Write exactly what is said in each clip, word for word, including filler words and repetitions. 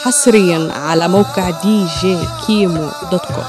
حصريا على موقع دي جي كيمو دوت كوم.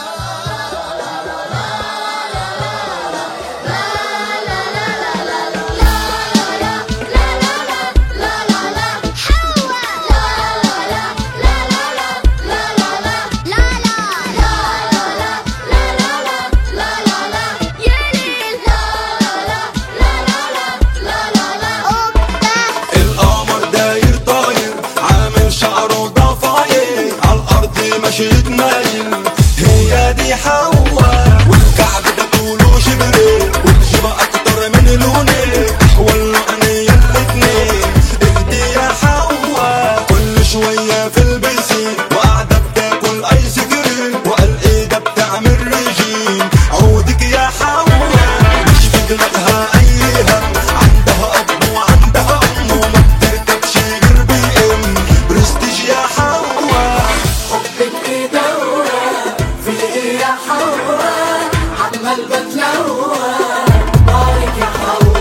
مشيت مايل هي دي حوا والكعب ده طوله شبرين والجبه اكتر من لوني احول عينيا الاتنين. اهدي يا حوا كل شويه في البسين وقاعده بتاكل ايس كريم وقال ايه ده بتعمل ريجيم. عودك يا حوا مش في دماغها اي هم، عندها اب وعندها ام وما بتركبش غير بي ام برستيج يا حوا. عمال بتلوى بارك يا حوا.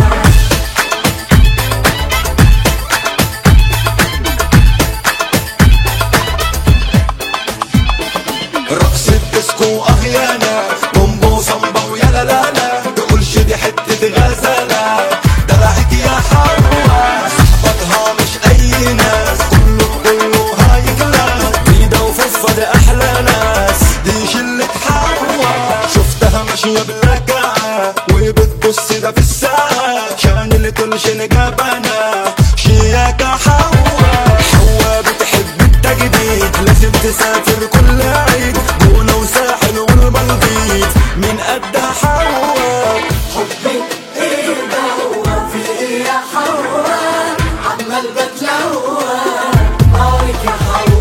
رقص الديسكو اهيانا بومبو صمبا ويا لا لا لا تقولش دي حتة غزالة دلعك يا حوا. صحبتها مش اي ناس كله كله هاي كلاس بيدا وفوفا دي احلى ناس دي شلة حوا. شفتها ماشية بالركعة وبتبص ده في الساعة كان اللي كلش نجابنا شياكة حوا. حوا بتحب التجديد لازم تسافر كل عيد جونة وساحل والمالديف من قدها حوا. حبك ايه دوا في ايه يا حوا. عمال بتلوى بارك يا حوا.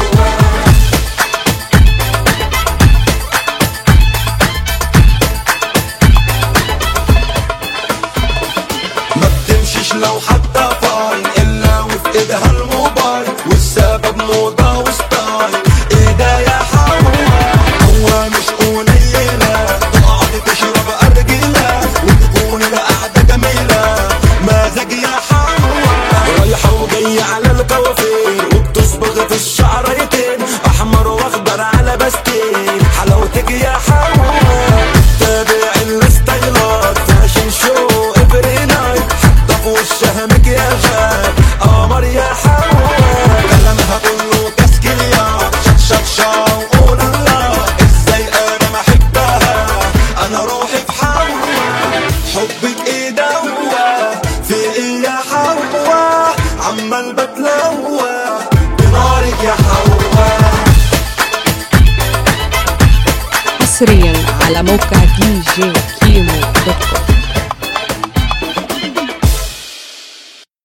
ما بتمشيش لو حتى فاين الا وفي ايدها الموبايل والسبب موضة وستايل. ايه ده يا حوا حوا مش قليلة تقعد تشرب ارجيلة وتكون القعدة جميلة مزاج يا حوا. رايحة وجاية على الكوافير وبتصبغ في الشعريتين احمر واخضر على باستين حلاوتك يا حوا. تابع الستايلات فاشن شو افري نايت حتى في وشها مكياجات قمر يا حوا. كلامها كله تسكيليات شات شات شا وقول الله ازاي انا ما احبها انا روحي في حوا. حبك ايه دوا في ايه يا حوا. عمال بتلوى بنارك يا حوا. حصريا على موقع دي جي كيمو